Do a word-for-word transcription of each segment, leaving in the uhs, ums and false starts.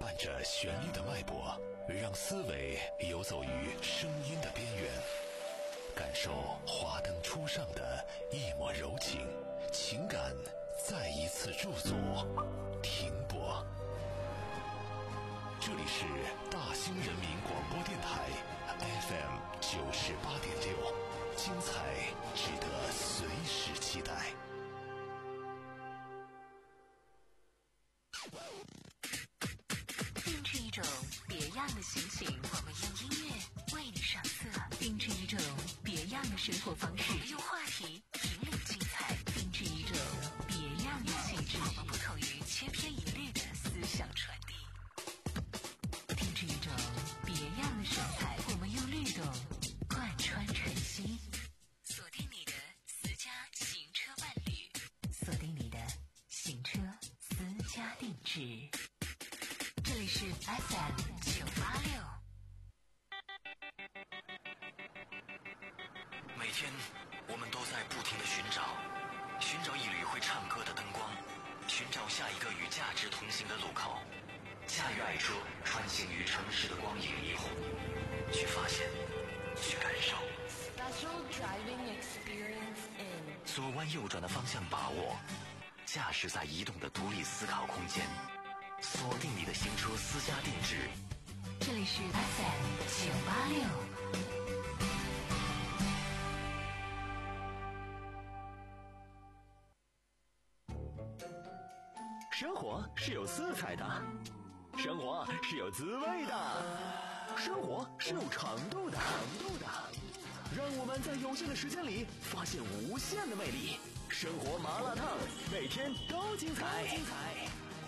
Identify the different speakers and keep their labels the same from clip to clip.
Speaker 1: 伴着旋律的脉搏，让思维游走于声音的边缘，感受华灯初上的一抹柔情，情感再一次驻足停泊。这里是大兴人民广播电台 F M 九十八点六，精彩值得随时期待。
Speaker 2: 定制一种别样的心情，我们用音乐为你上色；定制一种别样的生活方式，我们用话题引领精彩；定制一种别样的气质，我们不同于千篇一律的思想传递；定制一种别样的神采，我们用律动贯穿晨曦。锁定你的私家行车伴侣，锁定你的行车私家定制。这里是 F M 九八六。
Speaker 3: 每天我们都在不停地寻找，寻找一缕会唱歌的灯光，寻找下一个与价值同行的路口。驾驭爱车，穿行于城市的光影霓虹，去发现，去感受。
Speaker 4: Special driving experience in
Speaker 3: 左弯右转的方向把握，驾驶在移动的独立思考空间。锁定你的行车私家定制，
Speaker 2: 这里是 F M 九八六。
Speaker 5: 生活是有色彩的，生活是有滋味的，生活是有程度的，程度的。让我们在有限的时间里发现无限的魅力。生活麻辣烫，每天都精彩。精彩。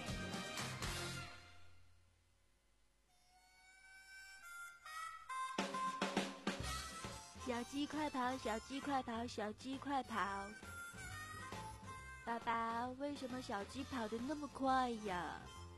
Speaker 6: 小鸡快跑，小鸡快跑，小鸡快跑！爸爸，为什么小鸡跑得那么快呀？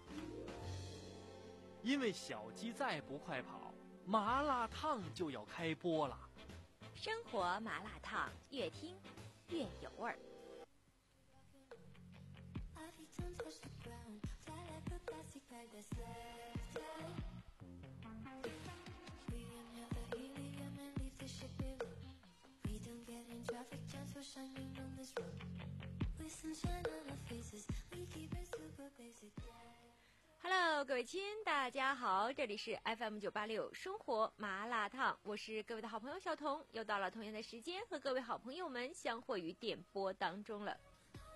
Speaker 7: 因为小鸡再不快跑，麻辣烫就要开播了。
Speaker 6: 生活麻辣烫，越听越有味儿。Hello， 各位亲，大家好，这里是 F M 九八六生活麻辣烫，我是各位的好朋友小彤，又到了同样的时间和各位好朋友们相会于电波当中了。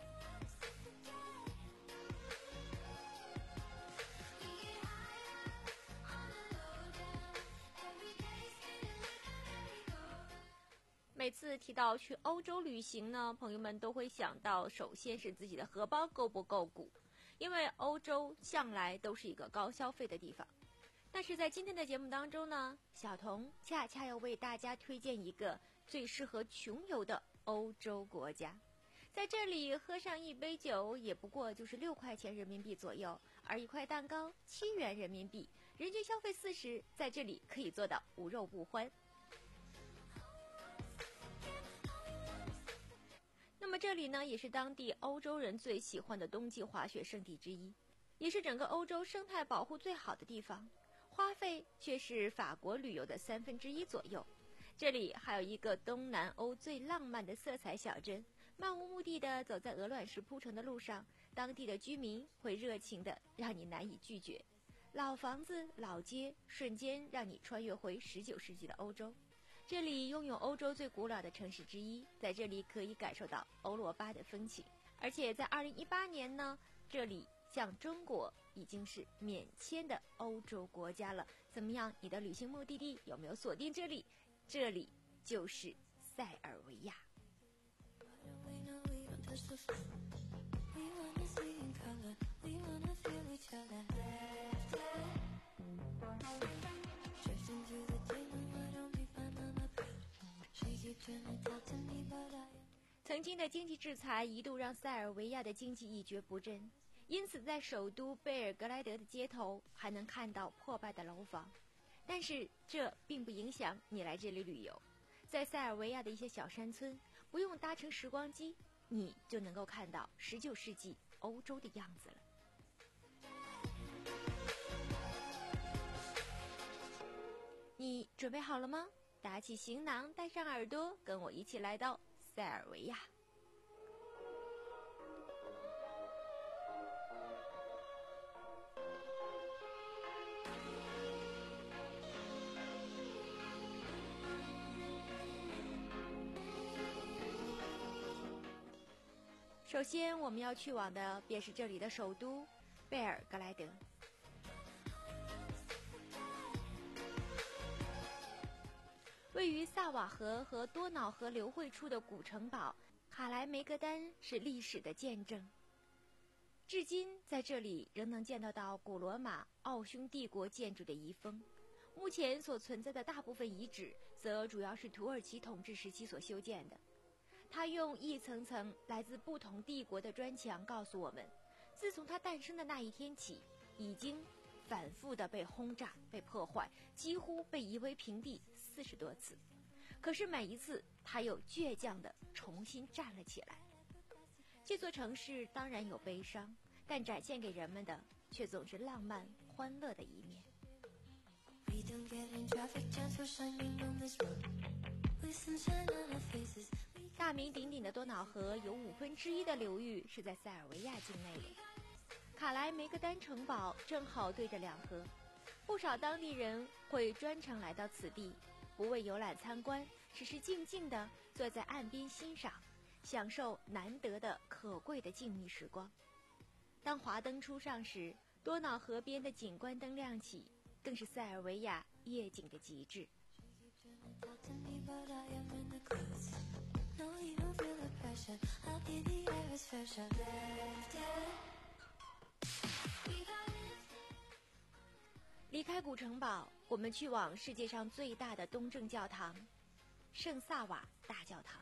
Speaker 6: 每次提到去欧洲旅行呢，朋友们都会想到，首先是自己的荷包够不够鼓，因为欧洲向来都是一个高消费的地方。但是在今天的节目当中呢，小彤恰恰要为大家推荐一个最适合穷游的欧洲国家。在这里喝上一杯酒也不过就是六块钱人民币左右，而一块蛋糕七元人民币，人均消费四十，在这里可以做到无肉不欢。那么这里呢，也是当地欧洲人最喜欢的冬季滑雪胜地之一，也是整个欧洲生态保护最好的地方，花费却是法国旅游的三分之一左右。这里还有一个东南欧最浪漫的色彩小镇，漫无目的的走在鹅卵石铺成的路上，当地的居民会热情的让你难以拒绝，老房子老街瞬间让你穿越回十九世纪的欧洲。这里拥有欧洲最古老的城市之一，在这里可以感受到欧罗巴的风情。而且在二零一八年呢，这里像中国已经是免签的欧洲国家了。怎么样，你的旅行目的地有没有锁定这里？这里就是塞尔维亚。曾经的经济制裁一度让塞尔维亚的经济一蹶不振，因此在首都贝尔格莱德的街头还能看到破败的楼房。但是这并不影响你来这里旅游，在塞尔维亚的一些小山村，不用搭乘时光机，你就能够看到十九世纪欧洲的样子了。 你准备好了吗？打起行囊，带上耳朵，跟我一起来到塞尔维亚。首先我们要去往的便是这里的首都贝尔格莱德。位于萨瓦河和多瑙河流汇处的古城堡卡莱梅格丹是历史的见证，至今在这里仍能见得到古罗马奥匈帝国建筑的遗风。目前所存在的大部分遗址则主要是土耳其统治时期所修建的。它用一层层来自不同帝国的砖墙告诉我们，自从它诞生的那一天起，已经反复地被轰炸、被破坏，几乎被夷为平地四十多次。可是每一次，它又倔强地重新站了起来。这座城市当然有悲伤，但展现给人们的却总是浪漫、欢乐的一面。大名鼎鼎的多瑙河有五分之一的流域是在塞尔维亚境内的。卡莱梅格丹城堡正好对着两河，不少当地人会专程来到此地，不为游览参观，只是静静地坐在岸边欣赏，享受难得的可贵的静谧时光。当华灯初上时，多瑙河边的景观灯亮起，更是塞尔维亚夜景的极致。离开古城堡，我们去往世界上最大的东正教堂——圣萨瓦大教堂。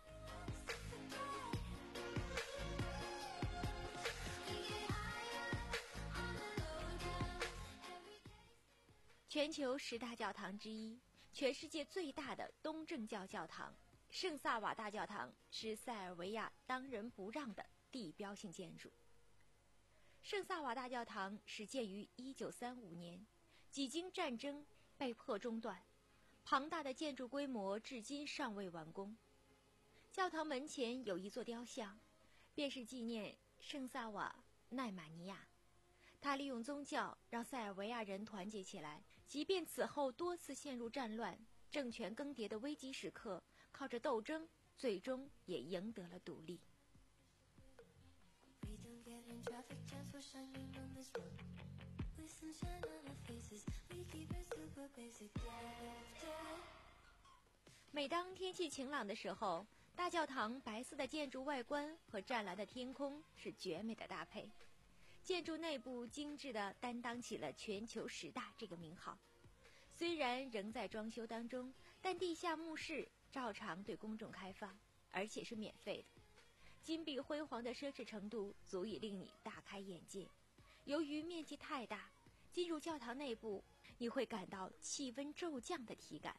Speaker 6: 全球十大教堂之一，全世界最大的东正教教堂——圣萨瓦大教堂是塞尔维亚当仁不让的地标性建筑。圣萨瓦大教堂始建于一九三五年，几经战争被迫中断，庞大的建筑规模至今尚未完工。教堂门前有一座雕像，便是纪念圣萨瓦奈马尼亚。他利用宗教让塞尔维亚人团结起来，即便此后多次陷入战乱、政权更迭的危机时刻，靠着斗争，最终也赢得了独立。每当天气晴朗的时候，大教堂白色的建筑外观和湛蓝的天空是绝美的搭配。建筑内部精致地担当起了全球十大这个名号。虽然仍在装修当中，但地下墓室照常对公众开放，而且是免费的。金碧辉煌的奢侈程度足以令你大开眼界。由于面积太大，进入教堂内部，你会感到气温骤降的体感。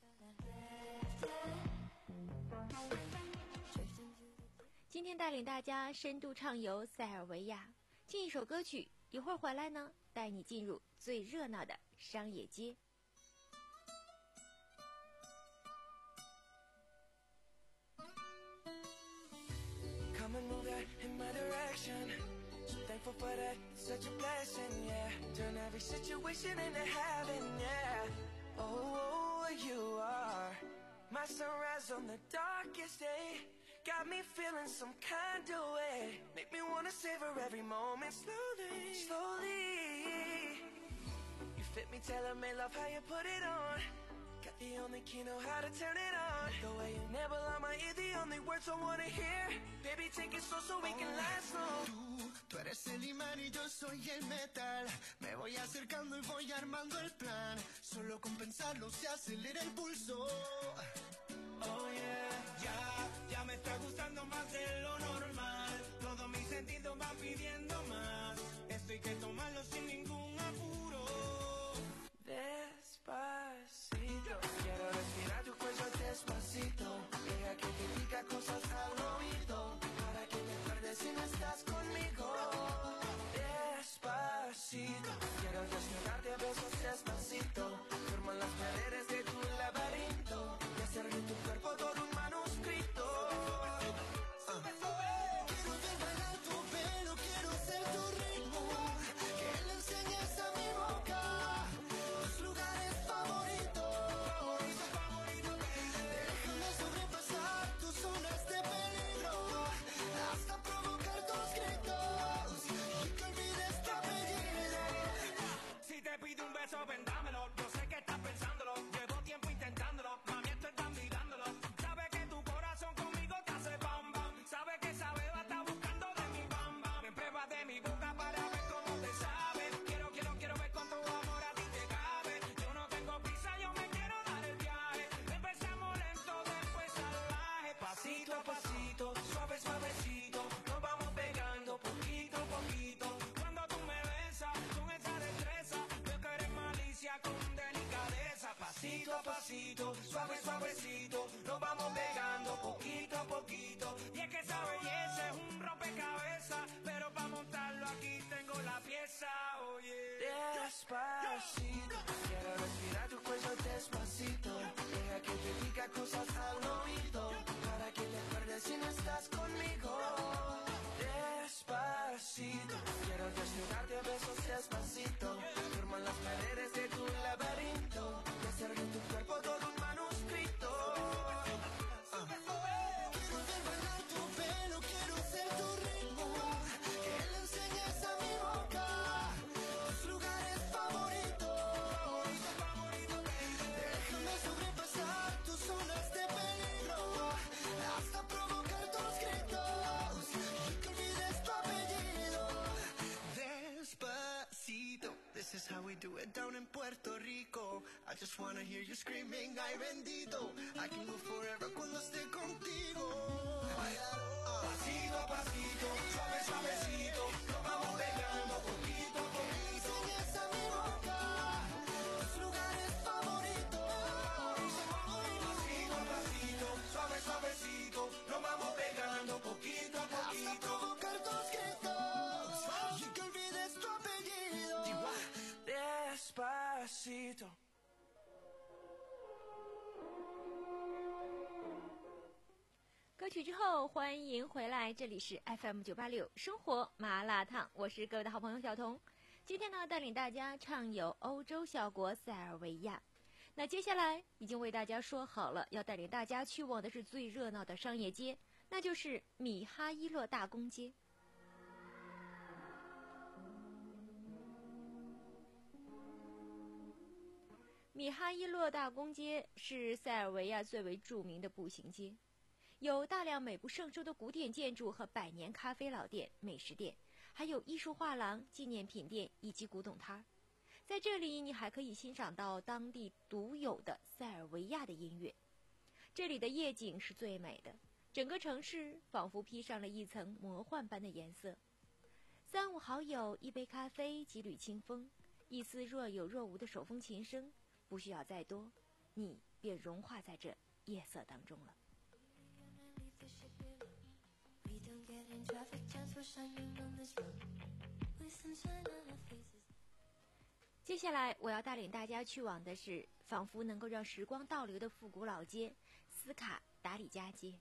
Speaker 6: 今天带领大家深度畅游塞尔维亚，进一首歌曲，一会儿回来呢，带你进入最热闹的商业街。
Speaker 8: Come and move that in my direction. So thankful for that, it's such a blessing, yeah. Turn every situation into heaven, yeah. Oh, you are my sunrise on the darkest day. Got me feeling some kind of way. Make me wanna savor every moment slowly, slowly. You fit me, tailor-made, love how you put it on. Got the only key, know how to turn it on. The way you nibble on my ear, the only words I wanna hear. Baby, take it slow so we can last long.
Speaker 9: Tú, tú eres el imán y yo soy el metal. Me voy acercando y voy armando el plan. Solo con pensarlo se acelera el pulso.
Speaker 8: Oh yeah,
Speaker 9: Ya, ya me está gustando más de lo normal. Todos mis sentidos van pidiendo más. Esto hay que tomarlo sin ningún apuro.
Speaker 8: despacito. Quiero respirar tu cuello despacito. Deja que te diga cosas al oído. Para que te acuerdes si no estás conmigo. Despacito. Quiero desnudarte a besos despacito. Firmo las paredes.
Speaker 9: pasito, suave, suavecito, nos vamos pegando poquito a poquito. Y es que esa belleza es un rompecabezas, pero para montarlo aquí tengo la pieza, oye.
Speaker 8: Despacito, quiero respirar tu cuello despacito. Deja que te diga cosas al oído, para que te acuerdes si no estás conmigo. Despacito, quiero desnudarte a besos despacito. Forman las paredes de tu laberinto y hacer de tu cuerpo todo un manuscrito. Quiero ver bailar tu pelo, quiero ser tu ritmo, que le enseñes a mi boca tus lugares favoritos. Déjame sobrepasar tus zonas de peligro, hasta provocar tus gritos y que olvides tu apellido. Despacito, this is how we do it down in Puerto Rico. I just wanna hear you screaming, ay bendito. I can go forever cuando esté contigo.
Speaker 9: Pasito a pasito, suave, suavecito, nos vamos pegando poquito a poquito.
Speaker 8: Enseñas a mi boca tus lugares favoritos.
Speaker 9: Pasito a pasito, suave, suavecito, nos vamos pegando poquito a
Speaker 8: Hasta
Speaker 9: poquito.
Speaker 8: provocar tus gritos y que olvides tu apellido. Despacito.
Speaker 6: 歌曲之后，欢迎回来，这里是 F M 九八六生活麻辣烫，我是各位的好朋友小彤。今天呢，带领大家畅游欧洲小国塞尔维亚。那接下来已经为大家说好了，要带领大家去往的是最热闹的商业街，那就是米哈伊勒大公街。米哈伊勒大公街是塞尔维亚最为著名的步行街，有大量美不胜收的古典建筑和百年咖啡老店、美食店，还有艺术画廊、纪念品店以及古董摊儿。在这里，你还可以欣赏到当地独有的塞尔维亚的音乐。这里的夜景是最美的，整个城市仿佛披上了一层魔幻般的颜色。三五好友，一杯咖啡，几缕清风，一丝若有若无的手风琴声，不需要再多，你便融化在这夜色当中了。接下来我要带领大家去往的是仿佛能够让时光倒流的复古老街斯卡达里加街。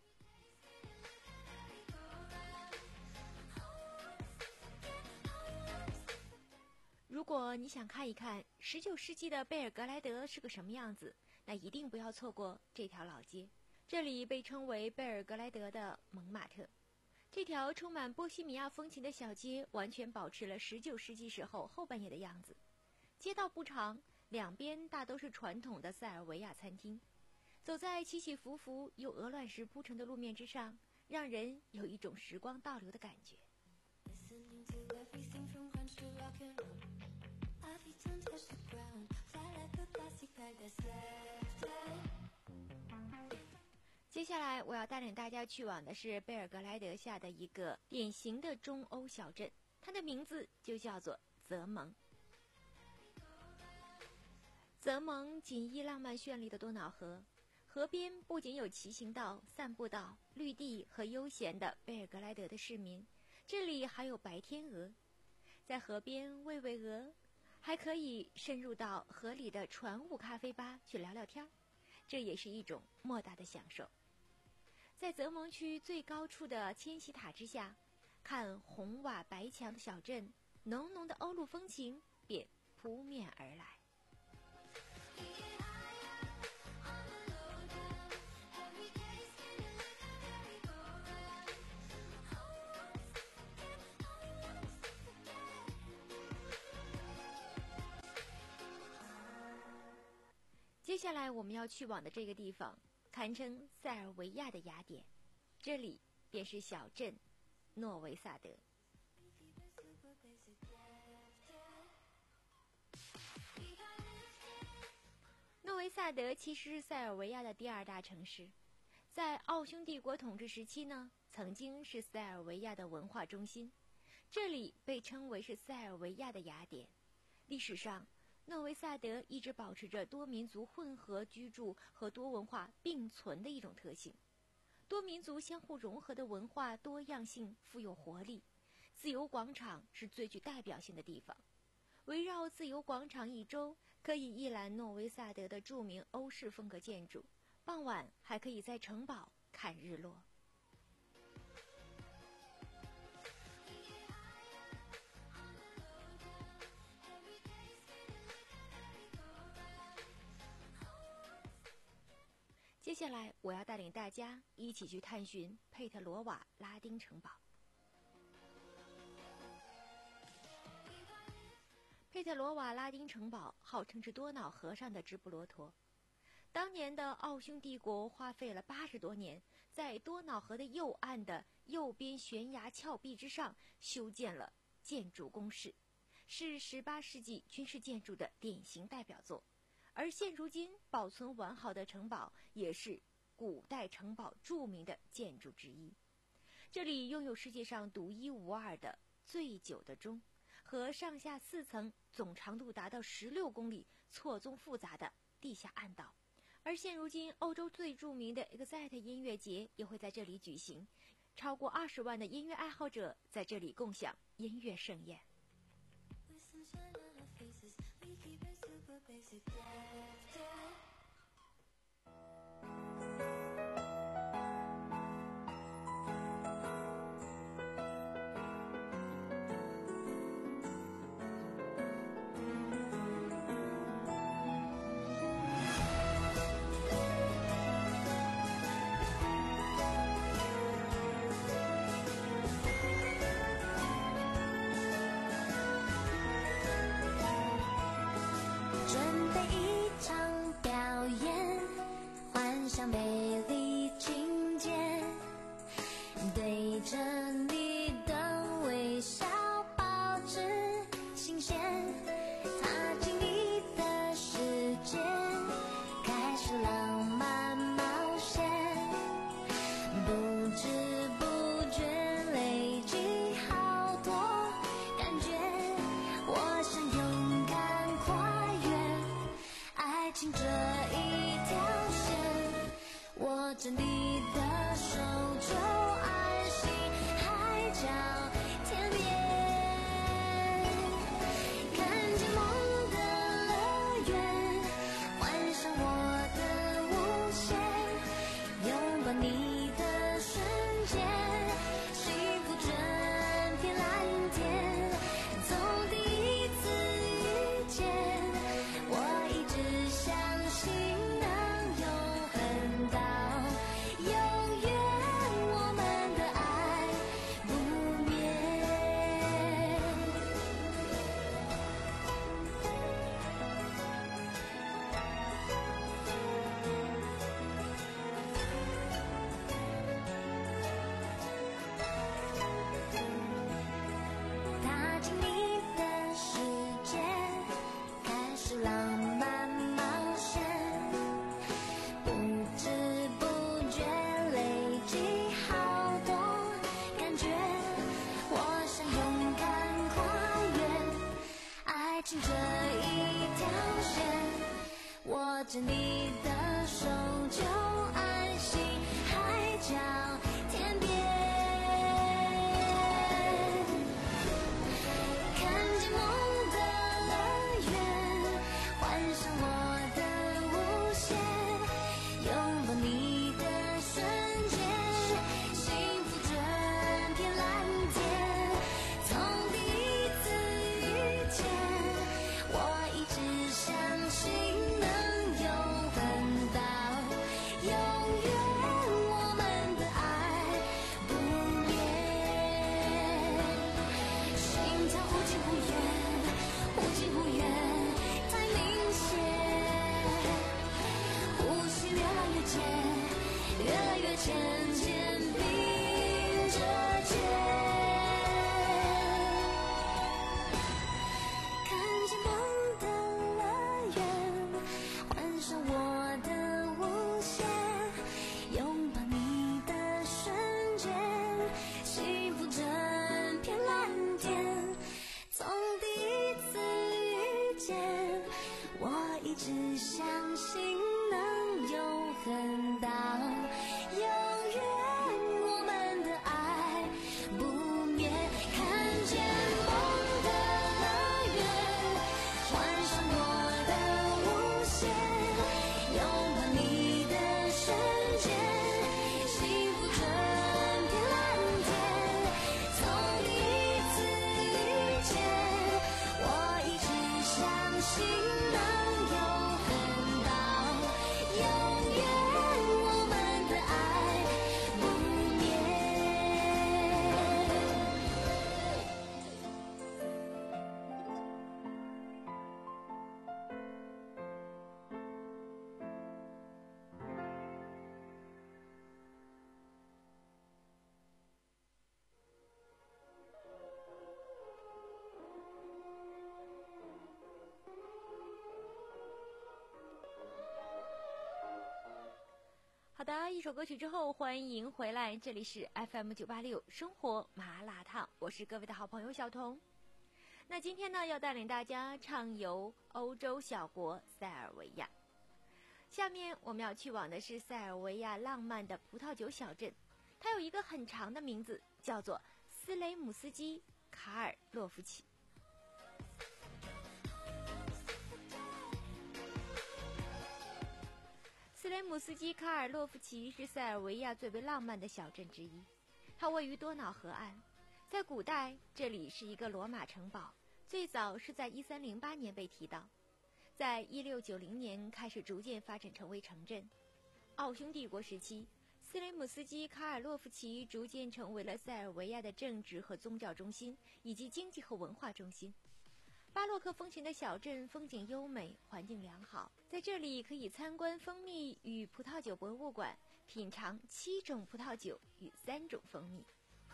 Speaker 6: 如果你想看一看十九世纪的贝尔格莱德是个什么样子，那一定不要错过这条老街。这里被称为贝尔格莱德的蒙马特。这条充满波西米亚风情的小街完全保持了十九世纪时候后半叶的样子。街道不长，两边大都是传统的塞尔维亚餐厅。走在起起伏伏由鹅卵石铺成的路面之上，让人有一种时光倒流的感觉。接下来我要带领大家去往的是贝尔格莱德下的一个典型的中欧小镇，它的名字就叫做泽蒙。泽蒙紧依浪漫绚丽的多瑙河，河边不仅有骑行道、散步道、绿地和悠闲的贝尔格莱德的市民，这里还有白天鹅，在河边喂喂鹅，还可以深入到河里的船坞咖啡吧去聊聊天，这也是一种莫大的享受。在泽蒙区最高处的千禧塔之下，看红瓦白墙的小镇，浓浓的欧陆风情便扑面而来。接下来我们要去往的这个地方堪称塞尔维亚的雅典，这里便是小镇诺维萨德。诺维萨德其实是塞尔维亚的第二大城市，在奥匈帝国统治时期呢，曾经是塞尔维亚的文化中心，这里被称为是塞尔维亚的雅典。历史上， 诺维萨德一直保持着多民族混合居住和多文化并存的一种特性。多民族相互融合的文化多样性富有活力，自由广场是最具代表性的地方。围绕自由广场一周，可以一览诺维萨德的著名欧式风格建筑，傍晚还可以在城堡看日落。接下来，我要带领大家一起去探寻佩特罗瓦拉丁城堡。佩特罗瓦拉丁城堡号称是多瑙河上的直布罗陀。当年的奥匈帝国花费了八十多年，在多瑙河的右岸的右边悬崖峭壁之上修建了建筑工事，是十八世纪军事建筑的典型代表作。而现如今保存完好的城堡也是古代城堡著名的建筑之一。这里拥有世界上独一无二的最久的钟和上下四层总长度达到十六公里错综复杂的地下暗道。而现如今欧洲最著名的 Excite 音乐节也会在这里举行，超过二十万的音乐爱好者在这里共享音乐盛宴。
Speaker 8: Basic, yeah, yeah. 这一条线，
Speaker 10: 一直相信能永恒到永远，我们的爱不灭。看见梦的乐园，幻想过的无限，拥抱你的瞬间，幸福春天蓝天。从第一次遇见，我一直相信能永恒到永远，我们的爱不灭。
Speaker 6: 好的，一首歌曲之后，欢迎回来，这里是 F M 九八六生活麻辣烫，我是各位的好朋友小彤。那今天呢，要带领大家畅游欧洲小国塞尔维亚。下面我们要去往的是塞尔维亚浪漫的葡萄酒小镇，它有一个很长的名字，叫做斯雷姆斯基卡尔洛夫奇。斯雷姆斯基卡尔洛夫奇是塞尔维亚最为浪漫的小镇之一，它位于多瑙河岸。在古代，这里是一个罗马城堡，最早是在一三零八年被提到，在一六九零年开始逐渐发展成为城镇。奥匈帝国时期，斯雷姆斯基卡尔洛夫奇逐渐成为了塞尔维亚的政治和宗教中心，以及经济和文化中心。巴洛克风情的小镇风景优美，环境良好，在这里可以参观蜂蜜与葡萄酒博物馆，品尝七种葡萄酒与三种蜂蜜。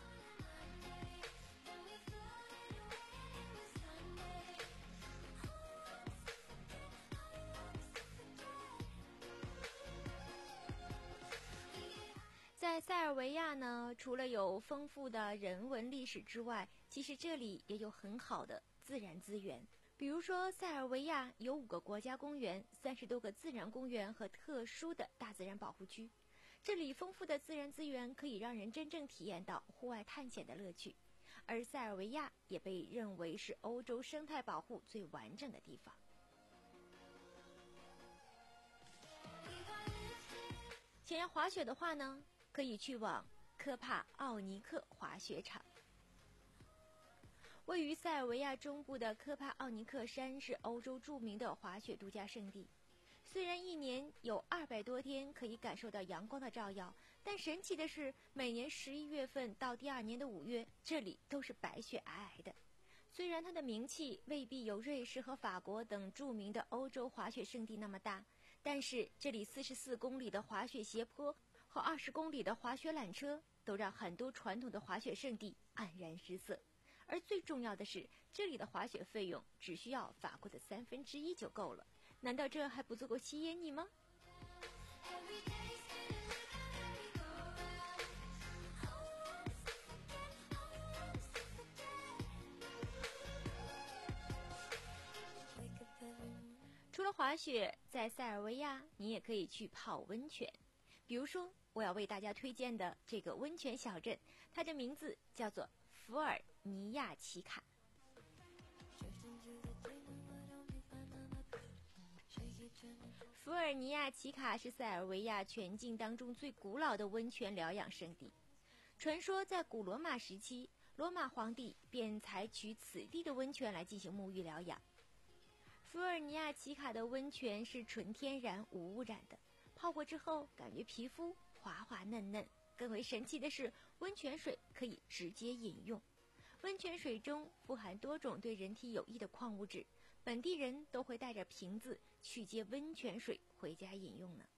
Speaker 6: 在塞尔维亚呢，除了有丰富的人文历史之外，其实这里也有很好的自然资源。比如说，塞尔维亚有五个国家公园、三十多个自然公园和特殊的大自然保护区。这里丰富的自然资源可以让人真正体验到户外探险的乐趣。而塞尔维亚也被认为是欧洲生态保护最完整的地方。想要滑雪的话呢，可以去往科帕奥尼克滑雪场。位于塞尔维亚中部的科帕奥尼克山是欧洲著名的滑雪度假胜地。虽然一年有二百多天可以感受到阳光的照耀，但神奇的是，每年十一月份到第二年的五月，这里都是白雪皑皑的。虽然它的名气未必有瑞士和法国等著名的欧洲滑雪胜地那么大，但是这里四十四公里的滑雪斜坡和二十公里的滑雪缆车，都让很多传统的滑雪胜地黯然失色。而最重要的是，这里的滑雪费用只需要法国的三分之一就够了。难道这还不足够吸引你吗？除了滑雪，在塞尔维亚你也可以去泡温泉。比如说，我要为大家推荐的这个温泉小镇，它的名字叫做福尔尼亚奇卡。福尔尼亚奇卡是塞尔维亚全境当中最古老的温泉疗养胜地。传说在古罗马时期，罗马皇帝便采取此地的温泉来进行沐浴疗养。福尔尼亚奇卡的温泉是纯天然无污染的，泡过之后感觉皮肤滑滑嫩嫩。更为神奇的是，温泉水可以直接饮用。温泉水中富含多种对人体有益的矿物质，本地人都会带着瓶子去接温泉水回家饮用呢。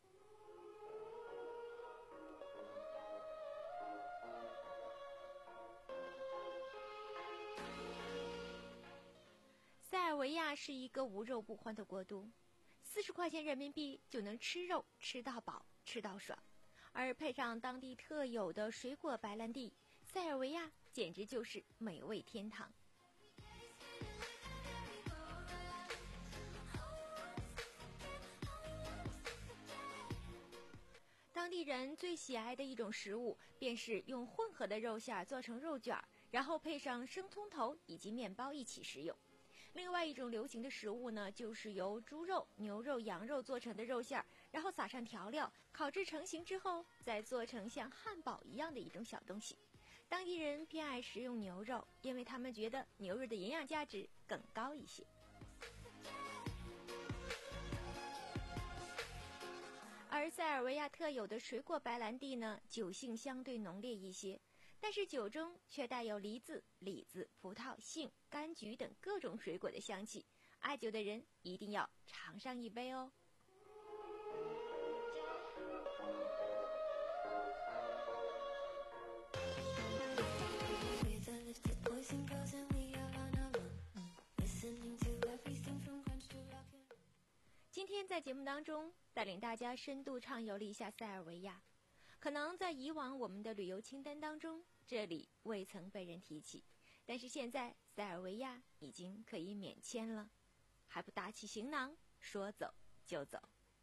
Speaker 6: 塞尔维亚是一个无肉不欢的国度，四十块钱人民币就能吃肉吃到饱吃到爽，而配上当地特有的水果白兰地，塞尔维亚简直就是美味天堂。 当地人最喜爱的一种食物，便是用混合的肉馅做成肉卷，然后配上生葱头以及面包一起食用。另外一种流行的食物呢，就是由猪肉、牛肉、羊肉做成的肉馅，然后撒上调料，烤制成型之后，再做成像汉堡一样的一种小东西。当地人偏爱食用牛肉，因为他们觉得牛肉的营养价值更高一些。而塞尔维亚特有的水果白兰地呢，酒性相对浓烈一些，但是酒中却带有梨子、李子、葡萄、杏、柑橘等各种水果的香气。爱酒的人一定要尝上一杯哦。今天在节目当中带领大家深度畅游了一下塞尔维亚，可能在以往我们的旅游清单当中，这里未曾被人提起，但是现在塞尔维亚已经可以免签了，还不打起行囊，说走就走。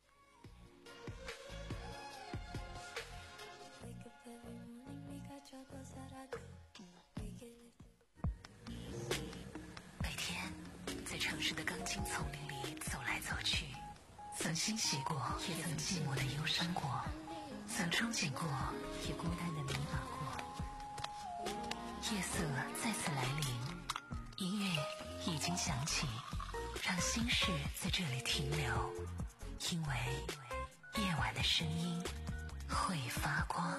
Speaker 2: 每天在城市的钢筋丛林里走来走去，曾欣喜过，也曾寂寞的忧伤过，曾憧憬过，也孤单的迷茫过。夜色再次来临，音乐已经响起，让心事在这里停留，因为夜晚的声音会发光。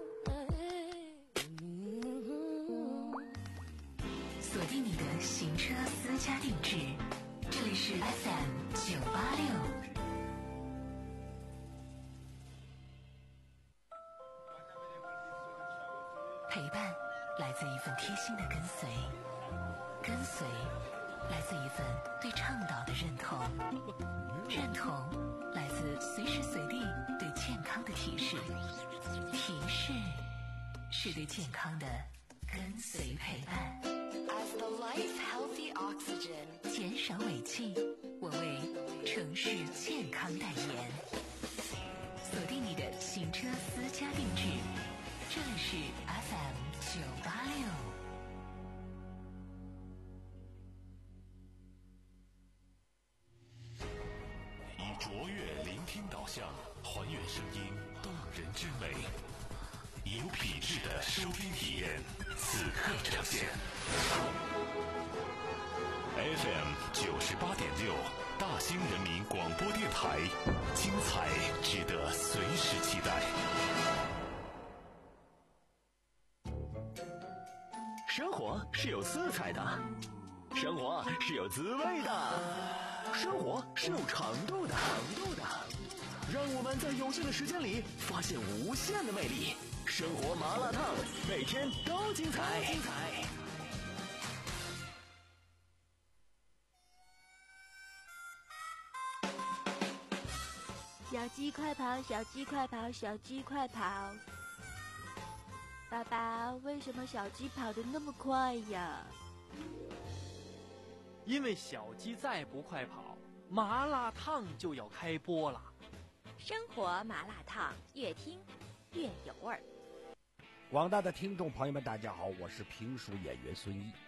Speaker 2: 锁定你的行车私家定制，这里是 F M 九八六。陪伴来自一份贴心的跟随，跟随来自一份对倡导的认同，认同来自随时随地对健康的提示，提示是对健康的跟随陪伴。
Speaker 4: As the life healthy oxygen，
Speaker 2: 减少尾气，我为城市健康代言。锁定你的行车私家定制，这里是 F M 九八六。
Speaker 1: 以卓越聆听导向，还原声音动人之美，有品质的收听体验，此刻呈现。F M 九十八点六，大兴人民广播电台，精彩值得随时期待。
Speaker 5: 生活是有色彩的，生活是有滋味的，生活是有长度的，长度的。让我们在有限的时间里发现无限的魅力。生活麻辣烫，每天都精彩。精彩。
Speaker 6: 小鸡快跑，小鸡快跑，小鸡快跑！爸爸，为什么小鸡跑得那么快呀？
Speaker 7: 因为小鸡再不快跑，麻辣烫就要开播了。
Speaker 6: 生活麻辣烫，越听越有味儿。
Speaker 11: 广大的听众朋友们，大家好，我是评书演员孙毅。